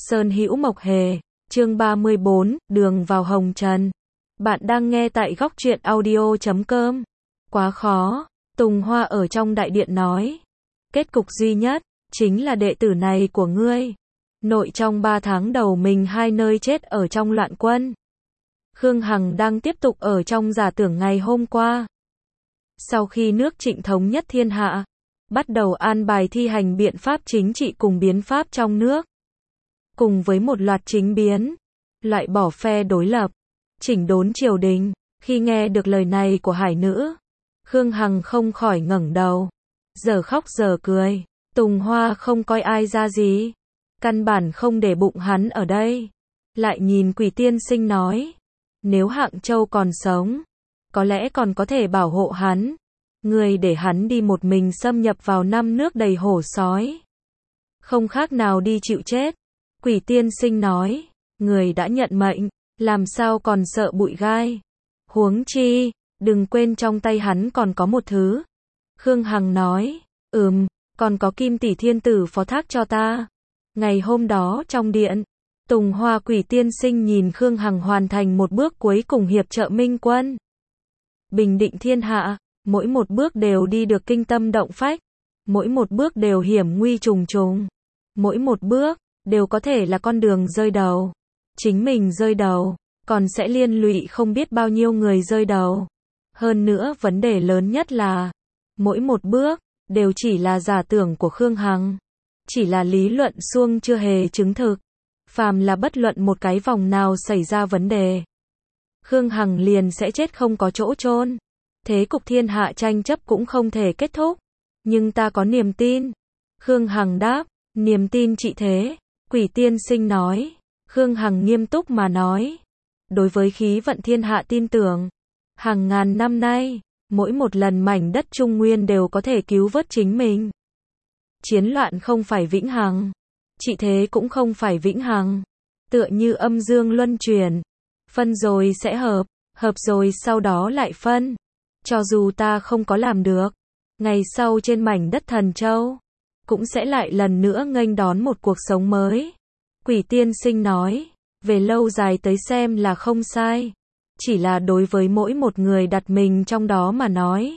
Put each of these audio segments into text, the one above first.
Sơn Hữu Mộc Hề, chương 34, đường vào hồng trần. Bạn đang nghe tại góc truyện audio.com. Quá khó, Tùng Hoa ở trong đại điện nói. Kết cục duy nhất, chính là đệ tử này của ngươi. Nội trong 3 tháng đầu mình hai nơi chết ở trong loạn quân. Khương Hằng đang tiếp tục ở trong giả tưởng ngày hôm qua. Sau khi nước Trịnh thống nhất thiên hạ, bắt đầu an bài thi hành biện pháp chính trị cùng biến pháp trong nước. Cùng với một loạt chính biến, loại bỏ phe đối lập, chỉnh đốn triều đình. Khi nghe được lời này của hải nữ, Khương Hằng không khỏi ngẩng đầu, giờ khóc giờ cười. Tùng Hoa không coi ai ra gì, căn bản không để bụng hắn ở đây. Lại nhìn Quỷ Tiên Sinh nói, nếu Hạng Châu còn sống, có lẽ còn có thể bảo hộ hắn. Người để hắn đi một mình xâm nhập vào năm nước đầy hổ sói, không khác nào đi chịu chết. Quỷ Tiên Sinh nói, người đã nhận mệnh, làm sao còn sợ bụi gai. Huống chi, đừng quên trong tay hắn còn có một thứ. Khương Hằng nói, còn có Kim Tỷ Thiên Tử phó thác cho ta. Ngày hôm đó trong điện, Tùng Hoa Quỷ Tiên Sinh nhìn Khương Hằng hoàn thành một bước cuối cùng hiệp trợ Minh quân, bình định thiên hạ, mỗi một bước đều đi được kinh tâm động phách, mỗi một bước đều hiểm nguy trùng trùng, mỗi một bước đều có thể là con đường rơi đầu. Chính mình rơi đầu, còn sẽ liên lụy không biết bao nhiêu người rơi đầu. Hơn nữa vấn đề lớn nhất là, mỗi một bước đều chỉ là giả tưởng của Khương Hằng, chỉ là lý luận suông chưa hề chứng thực. Phàm là bất luận một cái vòng nào xảy ra vấn đề, Khương Hằng liền sẽ chết không có chỗ chôn. Thế cục thiên hạ tranh chấp cũng không thể kết thúc. Nhưng ta có niềm tin. Khương Hằng đáp, niềm tin chị thế. Quỷ Tiên Sinh nói. Khương Hằng nghiêm túc mà nói, đối với khí vận thiên hạ tin tưởng. Hàng ngàn năm nay, mỗi một lần mảnh đất Trung Nguyên đều có thể cứu vớt chính mình. Chiến loạn không phải vĩnh hằng, trị thế cũng không phải vĩnh hằng. Tựa như âm dương luân chuyển, phân rồi sẽ hợp, hợp rồi sau đó lại phân. Cho dù ta không có làm được, ngày sau trên mảnh đất Thần Châu, cũng sẽ lại lần nữa nghênh đón một cuộc sống mới. Quỷ Tiên Sinh nói, về lâu dài tới xem là không sai. Chỉ là đối với mỗi một người đặt mình trong đó mà nói.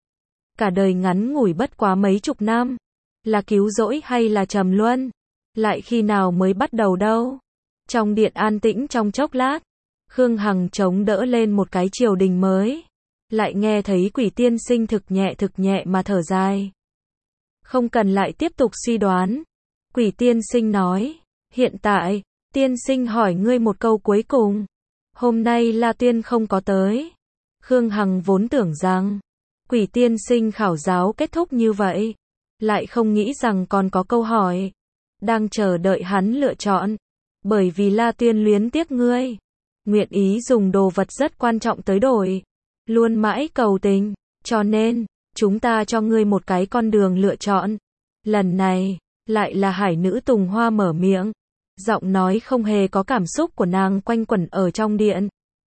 Cả đời ngắn ngủi bất quá mấy chục năm, là cứu rỗi hay là trầm luân, lại khi nào mới bắt đầu đâu. Trong điện an tĩnh trong chốc lát, Khương Hằng chống đỡ lên một cái triều đình mới. Lại nghe thấy Quỷ Tiên Sinh thực nhẹ mà thở dài. Không cần lại tiếp tục suy đoán. Quỷ Tiên Sinh nói, hiện tại, Tiên Sinh hỏi ngươi một câu cuối cùng. Hôm nay La Tuyên không có tới. Khương Hằng vốn tưởng rằng Quỷ Tiên Sinh khảo giáo kết thúc như vậy, lại không nghĩ rằng còn có câu hỏi đang chờ đợi hắn lựa chọn. Bởi vì La Tuyên luyến tiếc ngươi, nguyện ý dùng đồ vật rất quan trọng tới đổi, luôn mãi cầu tình, cho nên chúng ta cho ngươi một cái con đường lựa chọn. Lần này lại là hải nữ Tùng Hoa mở miệng. Giọng nói không hề có cảm xúc của nàng quanh quẩn ở trong điện,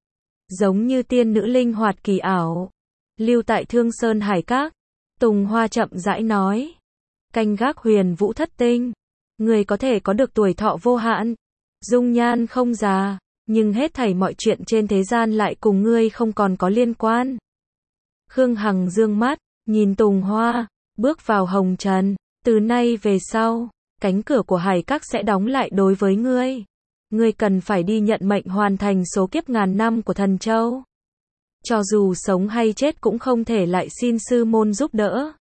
giống như tiên nữ linh hoạt kỳ ảo, lưu tại Thương Sơn Hải Các. Tùng Hoa chậm rãi nói, canh gác Huyền Vũ Thất Tinh, người có thể có được tuổi thọ vô hạn, dung nhan không già, nhưng hết thảy mọi chuyện trên thế gian lại cùng ngươi không còn có liên quan. Khương Hằng dương mắt, nhìn Tùng Hoa, bước vào hồng trần. Từ nay về sau, cánh cửa của Hải Các sẽ đóng lại đối với ngươi. Ngươi cần phải đi nhận mệnh hoàn thành số kiếp ngàn năm của Thần Châu. Cho dù sống hay chết cũng không thể lại xin sư môn giúp đỡ.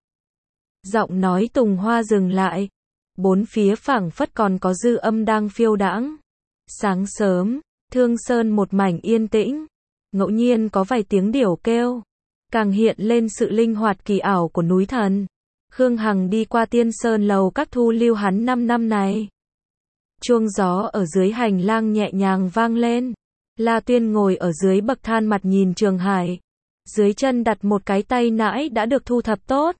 Giọng nói Tùng Hoa dừng lại. Bốn phía phảng phất còn có dư âm đang phiêu đãng. Sáng sớm, Thương Sơn một mảnh yên tĩnh. Ngẫu nhiên có vài tiếng điểu kêu, càng hiện lên sự linh hoạt kỳ ảo của núi thần. Khương Hằng đi qua Tiên Sơn lầu các thu lưu hắn 5 năm này. Chuông gió ở dưới hành lang nhẹ nhàng vang lên. La Tuyên ngồi ở dưới bậc thang mặt nhìn Trường Hải. Dưới chân đặt một cái tay nãi đã được thu thập tốt.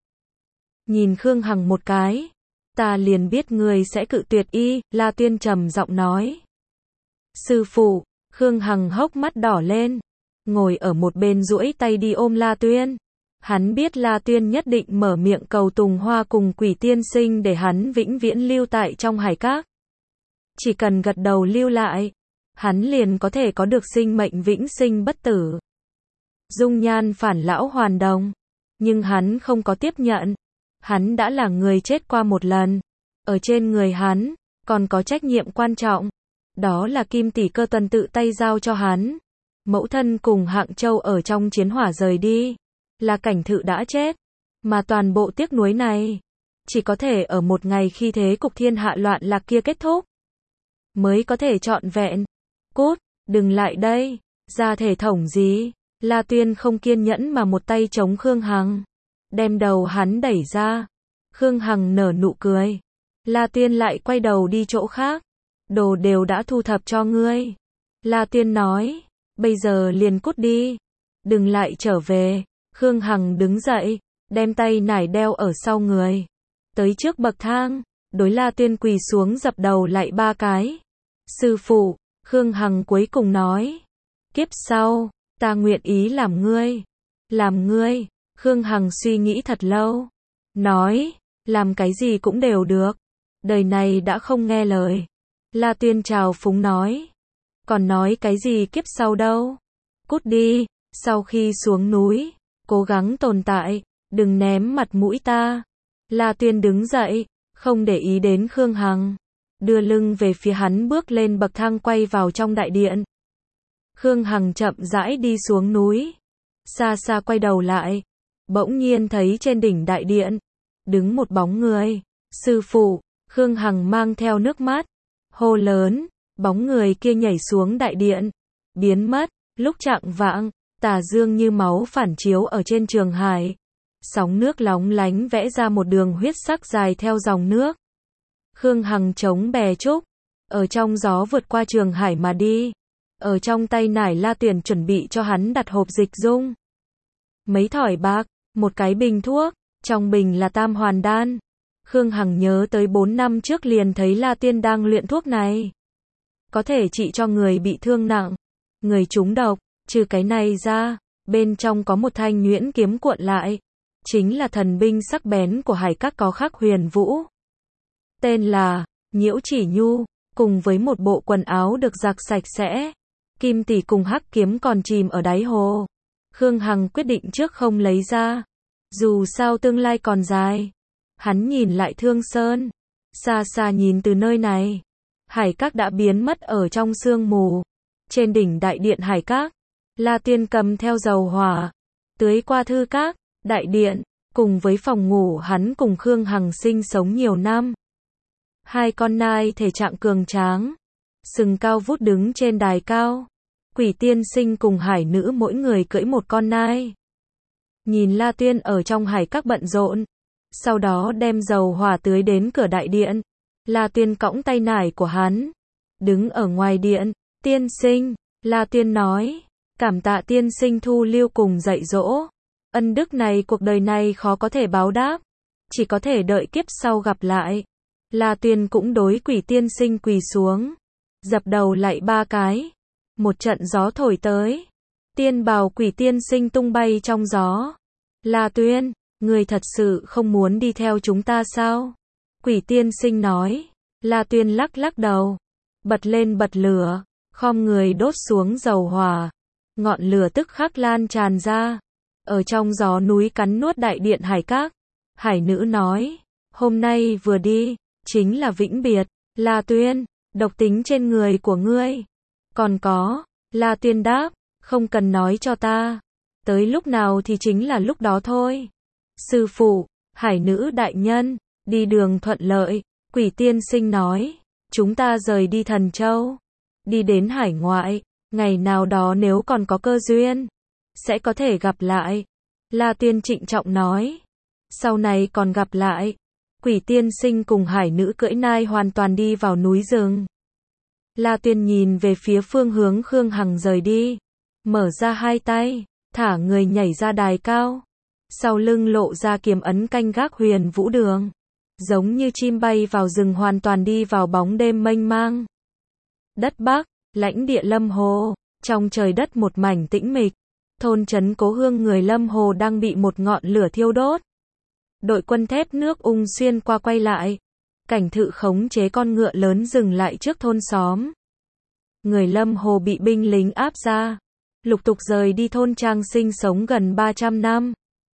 Nhìn Khương Hằng một cái. Ta liền biết người sẽ cự tuyệt y, La Tuyên trầm giọng nói. Sư phụ, Khương Hằng hốc mắt đỏ lên. Ngồi ở một bên duỗi tay đi ôm La Tuyên. Hắn biết La Tuyên nhất định mở miệng cầu Tùng Hoa cùng Quỷ Tiên Sinh để hắn vĩnh viễn lưu tại trong Hải Các. chỉ cần gật đầu lưu lại, hắn liền có thể có được sinh mệnh vĩnh sinh bất tử. Dung nhan phản lão hoàn đồng, nhưng hắn không có tiếp nhận. Hắn đã là người chết qua một lần. Ở trên người hắn, còn có trách nhiệm quan trọng. Đó là Kim Tỷ Cơ Tuần tự tay giao cho hắn. Mẫu thân cùng Hạng Châu ở trong chiến hỏa rời đi. Là Cảnh Thự đã chết. Mà toàn bộ tiếc nuối này, chỉ có thể ở một ngày khi thế cục thiên hạ loạn lạc kia kết thúc, mới có thể trọn vẹn. Cút, đừng lại đây, ra thể thống gì. La Tuyên không kiên nhẫn mà một tay chống Khương Hằng, đem đầu hắn đẩy ra. Khương Hằng nở nụ cười. La Tuyên lại quay đầu đi chỗ khác. Đồ đều đã thu thập cho ngươi. La Tuyên nói, bây giờ liền cút đi, đừng lại trở về. Khương Hằng đứng dậy, đem tay nải đeo ở sau người, tới trước bậc thang, đối La Tuyên quỳ xuống dập đầu lại 3 cái. Sư phụ, Khương Hằng cuối cùng nói, kiếp sau, ta nguyện ý làm ngươi. Làm ngươi. Khương Hằng suy nghĩ thật lâu, nói, làm cái gì cũng đều được, đời này đã không nghe lời. La Tuyên trào phúng nói, còn nói cái gì kiếp sau đâu, cút đi. Sau khi xuống núi, cố gắng tồn tại, đừng ném mặt mũi ta. La Tuyên đứng dậy, không để ý đến Khương Hằng, đưa lưng về phía hắn bước lên bậc thang quay vào trong đại điện. Khương Hằng chậm rãi đi xuống núi, xa xa quay đầu lại, bỗng nhiên thấy trên đỉnh đại điện, đứng một bóng người. Sư phụ. Khương Hằng mang theo nước mắt, hô lớn, bóng người kia nhảy xuống đại điện, biến mất. Lúc chạng vạng, tà dương như máu phản chiếu ở trên trường hải, sóng nước lóng lánh vẽ ra một đường huyết sắc dài theo dòng nước. Khương Hằng chống bè trúc, ở trong gió vượt qua trường hải mà đi. Ở trong tay nải La Tuyển chuẩn bị cho hắn đặt hộp dịch dung, mấy thỏi bạc, một cái bình thuốc, trong bình là tam hoàn đan. Khương Hằng nhớ tới 4 năm trước liền thấy La Tiên đang luyện thuốc này, có thể trị cho người bị thương nặng, người trúng độc. Trừ cái này ra, bên trong có một thanh nhuyễn kiếm cuộn lại, chính là thần binh sắc bén của Hải Các có khắc huyền vũ, tên là Nhiễu Chỉ Nhu, cùng với một bộ quần áo được giặt sạch sẽ. Kim Tỷ cùng hắc kiếm còn chìm ở đáy hồ. Khương Hằng quyết định trước không lấy ra, dù sao tương lai còn dài. Hắn nhìn lại Thương Sơn, xa xa nhìn từ nơi này, Hải Các đã biến mất ở trong sương mù. Trên đỉnh đại điện Hải Các, La Tiên cầm theo dầu hỏa, tưới qua thư các, đại điện, cùng với phòng ngủ hắn cùng Khương Hằng sinh sống nhiều năm. 2 con nai thể trạng cường tráng, sừng cao vút đứng trên đài cao. Quỷ Tiên Sinh cùng Hải Nữ mỗi người cưỡi một con nai. Nhìn La Tuyên ở trong Hải Các bận rộn, sau đó đem dầu hỏa tưới đến cửa đại điện. La Tuyên cõng tay nải của hắn, đứng ở ngoài điện. Tiên sinh, La Tuyên nói, cảm tạ tiên sinh thu lưu cùng dạy dỗ. Ân đức này cuộc đời này khó có thể báo đáp, chỉ có thể đợi kiếp sau gặp lại. La Tuyên cũng đối Quỷ Tiên Sinh quỳ xuống, dập đầu lạy 3 cái. Một trận gió thổi tới, tiên bào Quỷ Tiên Sinh tung bay trong gió. La Tuyên, người thật sự không muốn đi theo chúng ta sao? Quỷ Tiên Sinh nói. La Tuyên lắc lắc đầu, bật lên bật lửa, khom người đốt xuống dầu hỏa. Ngọn lửa tức khắc lan tràn ra, ở trong gió núi cắn nuốt đại điện Hải Các. Hải Nữ nói, hôm nay vừa đi, chính là vĩnh biệt. La Tuyên, độc tính trên người của ngươi còn có. La Tuyên đáp, không cần nói cho ta, tới lúc nào thì chính là lúc đó thôi. Sư phụ. Hải Nữ đại nhân, đi đường thuận lợi. Quỷ Tiên Sinh nói, chúng ta rời đi Thần Châu, đi đến hải ngoại, ngày nào đó nếu còn có cơ duyên, sẽ có thể gặp lại. La Tuyên trịnh trọng nói, sau này còn gặp lại. Quỷ Tiên Sinh cùng Hải Nữ cưỡi nai hoàn toàn đi vào núi rừng. La Tuyên nhìn về phía phương hướng Khương Hằng rời đi, mở ra 2 tay, thả người nhảy ra đài cao, sau lưng lộ ra kiếm ấn canh gác huyền vũ đường, giống như chim bay vào rừng hoàn toàn đi vào bóng đêm mênh mang. Đất Bắc, lãnh địa Lâm Hồ, trong trời đất một mảnh tĩnh mịch, thôn trấn Cố Hương người Lâm Hồ đang bị một ngọn lửa thiêu đốt. Đội quân thép nước ung xuyên qua quay lại, Cảnh Thự khống chế con ngựa lớn dừng lại trước thôn xóm. Người Lâm Hồ bị binh lính áp ra, lục tục rời đi thôn trang sinh sống gần 300 năm.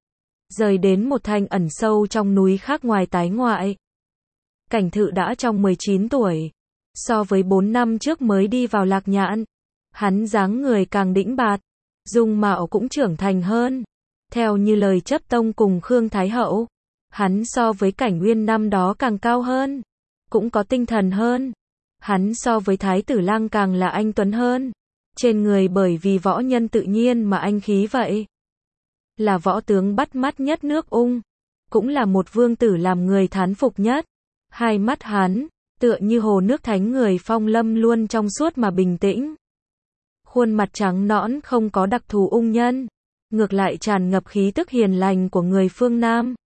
Rời đến một thành ẩn sâu trong núi khác ngoài tái ngoại. Cảnh Thự đã trong 19 tuổi, so với 4 năm trước mới đi vào Lạc Nhạn. Hắn dáng người càng đĩnh bạt, dung mạo cũng trưởng thành hơn. Theo như lời chấp tông cùng Khương Thái Hậu, hắn so với Cảnh Uyên năm đó càng cao hơn, cũng có tinh thần hơn. Hắn so với Thái tử Lăng càng là anh tuấn hơn. Trên người bởi vì võ nhân tự nhiên mà anh khí vậy. Là võ tướng bắt mắt nhất nước Ung, cũng là một vương tử làm người thán phục nhất. Hai mắt hắn, tựa như hồ nước thánh người phong lâm luôn trong suốt mà bình tĩnh. Khuôn mặt trắng nõn không có đặc thù ung nhân, ngược lại tràn ngập khí tức hiền lành của người phương Nam.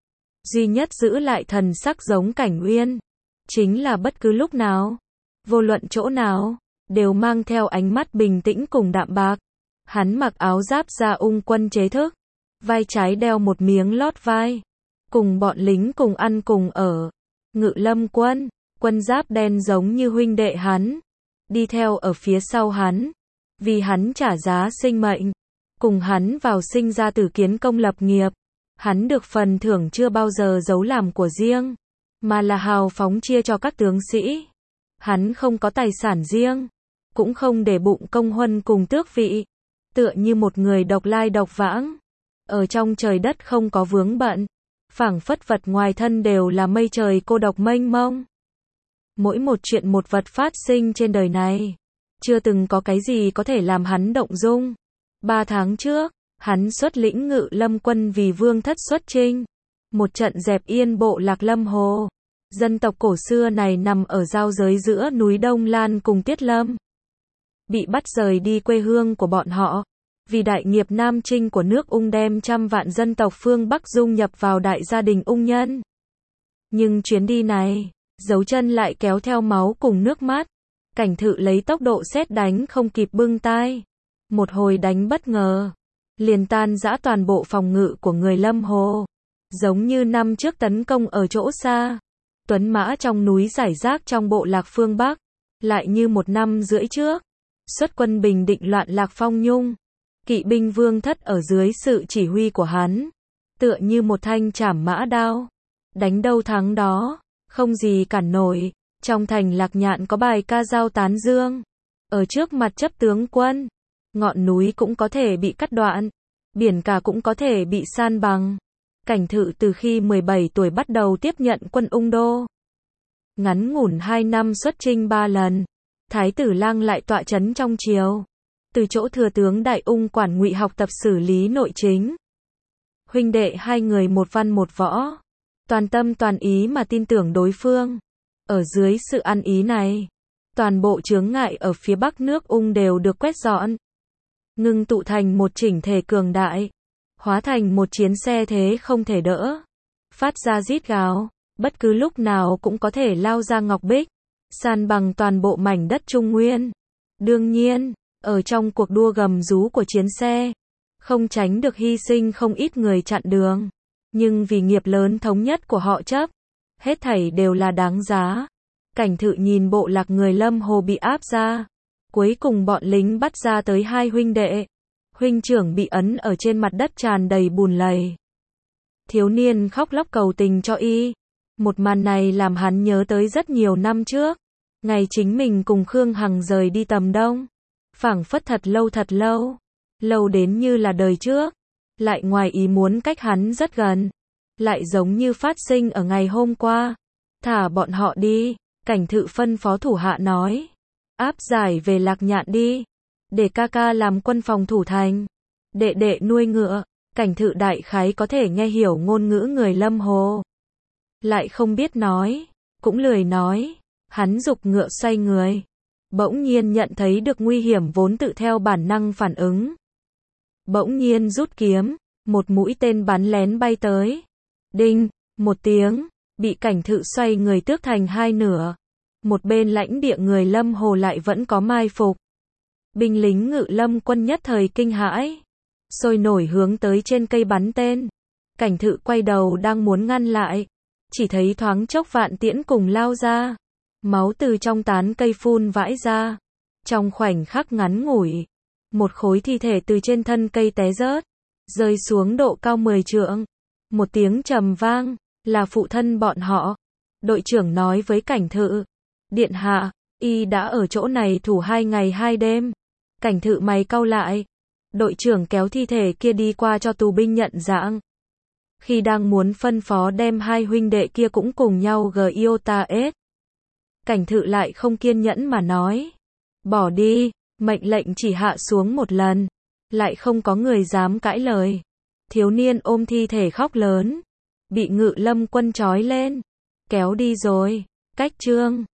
Duy nhất giữ lại thần sắc giống Cảnh Uyên, chính là bất cứ lúc nào, vô luận chỗ nào, đều mang theo ánh mắt bình tĩnh cùng đạm bạc. Hắn mặc áo giáp da ung quân chế thức, vai trái đeo một miếng lót vai, cùng bọn lính cùng ăn cùng ở. Ngự Lâm quân, quân giáp đen giống như huynh đệ hắn, đi theo ở phía sau hắn, vì hắn trả giá sinh mệnh, cùng hắn vào sinh ra tử kiến công lập nghiệp. Hắn được phần thưởng chưa bao giờ giấu làm của riêng, mà là hào phóng chia cho các tướng sĩ. Hắn không có tài sản riêng, cũng không để bụng công huân cùng tước vị, tựa như một người độc lai độc vãng, ở trong trời đất không có vướng bận, phảng phất vật ngoài thân đều là mây trời cô độc mênh mông. Mỗi một chuyện một vật phát sinh trên đời này, chưa từng có cái gì có thể làm hắn động dung. 3 tháng trước, hắn xuất lĩnh Ngự Lâm quân vì vương thất xuất chinh, một trận dẹp yên bộ lạc Lâm Hồ. Dân tộc cổ xưa này nằm ở giao giới giữa núi Đông Lan cùng Tiết Lâm. Bị bắt rời đi quê hương của bọn họ, vì đại nghiệp Nam Trinh của nước Ung đem trăm vạn dân tộc phương Bắc dung nhập vào đại gia đình Ung nhân. Nhưng chuyến đi này, dấu chân lại kéo theo máu cùng nước mắt. Cảnh Thự lấy tốc độ sét đánh không kịp bưng tai. Một hồi đánh bất ngờ, liền tan rã toàn bộ phòng ngự của người Lâm Hồ. Giống như năm trước tấn công ở chỗ xa, tuấn mã trong núi rải rác trong bộ lạc phương Bắc. Lại như 1 năm rưỡi trước, xuất quân bình định loạn lạc Phong Nhung. Kỵ binh vương thất ở dưới sự chỉ huy của hắn, tựa như một thanh trảm mã đao, đánh đâu thắng đó, không gì cản nổi. Trong thành Lạc Nhạn có bài ca dao tán dương, ở trước mặt chấp tướng quân, ngọn núi cũng có thể bị cắt đoạn, biển cả cũng có thể bị san bằng. Cảnh Thự từ khi 17 tuổi bắt đầu tiếp nhận quân Ung đô. Ngắn ngủn 2 năm xuất chinh 3 lần, Thái tử Lăng lại tọa chấn trong triều. Từ chỗ thừa tướng Đại Ung quản ngụy học tập xử lý nội chính. Huynh đệ hai người một văn một võ, toàn tâm toàn ý mà tin tưởng đối phương. Ở dưới sự ăn ý này, toàn bộ chướng ngại ở phía bắc nước Ung đều được quét dọn, ngưng tụ thành một chỉnh thể cường đại, hóa thành một chiến xe thế không thể đỡ, phát ra rít gào, bất cứ lúc nào cũng có thể lao ra Ngọc Bích, san bằng toàn bộ mảnh đất Trung Nguyên. Đương nhiên, ở trong cuộc đua gầm rú của chiến xe, không tránh được hy sinh không ít người chặn đường, nhưng vì nghiệp lớn thống nhất của họ chấp, hết thảy đều là đáng giá. Cảnh Thự nhìn bộ lạc người Lâm Hồ bị áp ra, cuối cùng bọn lính bắt ra tới 2 huynh đệ. Huynh trưởng bị ấn ở trên mặt đất tràn đầy bùn lầy. Thiếu niên khóc lóc cầu tình cho y. Một màn này làm hắn nhớ tới rất nhiều năm trước, ngày chính mình cùng Khương Hằng rời đi Tầm Đông. Phảng phất thật lâu, lâu đến như là đời trước, lại ngoài ý muốn cách hắn rất gần, lại giống như phát sinh ở ngày hôm qua. Thả bọn họ đi, Cảnh Thự phân phó thủ hạ nói, áp giải về Lạc Nhạn đi, để ca ca làm quân phòng thủ thành, đệ đệ nuôi ngựa. Cảnh Thự đại khái có thể nghe hiểu ngôn ngữ người Lâm Hồ, lại không biết nói, cũng lười nói. Hắn giục ngựa xoay người, bỗng nhiên nhận thấy được nguy hiểm vốn tự theo bản năng phản ứng. Bỗng nhiên rút kiếm, một mũi tên bắn lén bay tới. Đinh, một tiếng, bị Cảnh Thự xoay người tước thành 2 nửa. Một bên lãnh địa người Lâm Hồ lại vẫn có mai phục. Binh lính Ngự Lâm quân nhất thời kinh hãi, sôi nổi hướng tới trên cây bắn tên. Cảnh Thự quay đầu đang muốn ngăn lại, chỉ thấy thoáng chốc Vạn Tiễn cùng lao ra. Máu từ trong tán cây phun vãi ra. Trong khoảnh khắc ngắn ngủi, một khối thi thể từ trên thân cây té rớt, rơi xuống độ cao 10 trượng. Một tiếng trầm vang, là phụ thân bọn họ. Đội trưởng nói với Cảnh Thự, điện hạ, y đã ở chỗ này thủ 2 ngày 2 đêm. Cảnh Thự mày cau lại. Đội trưởng kéo thi thể kia đi qua cho tù binh nhận dạng. Khi đang muốn phân phó đem 2 huynh đệ kia cũng cùng nhau Giotaes, Cảnh Thự lại không kiên nhẫn mà nói, bỏ đi, mệnh lệnh chỉ hạ xuống một lần, lại không có người dám cãi lời. Thiếu niên ôm thi thể khóc lớn, bị Ngự Lâm Quân trói lên, kéo đi rồi. Cách chương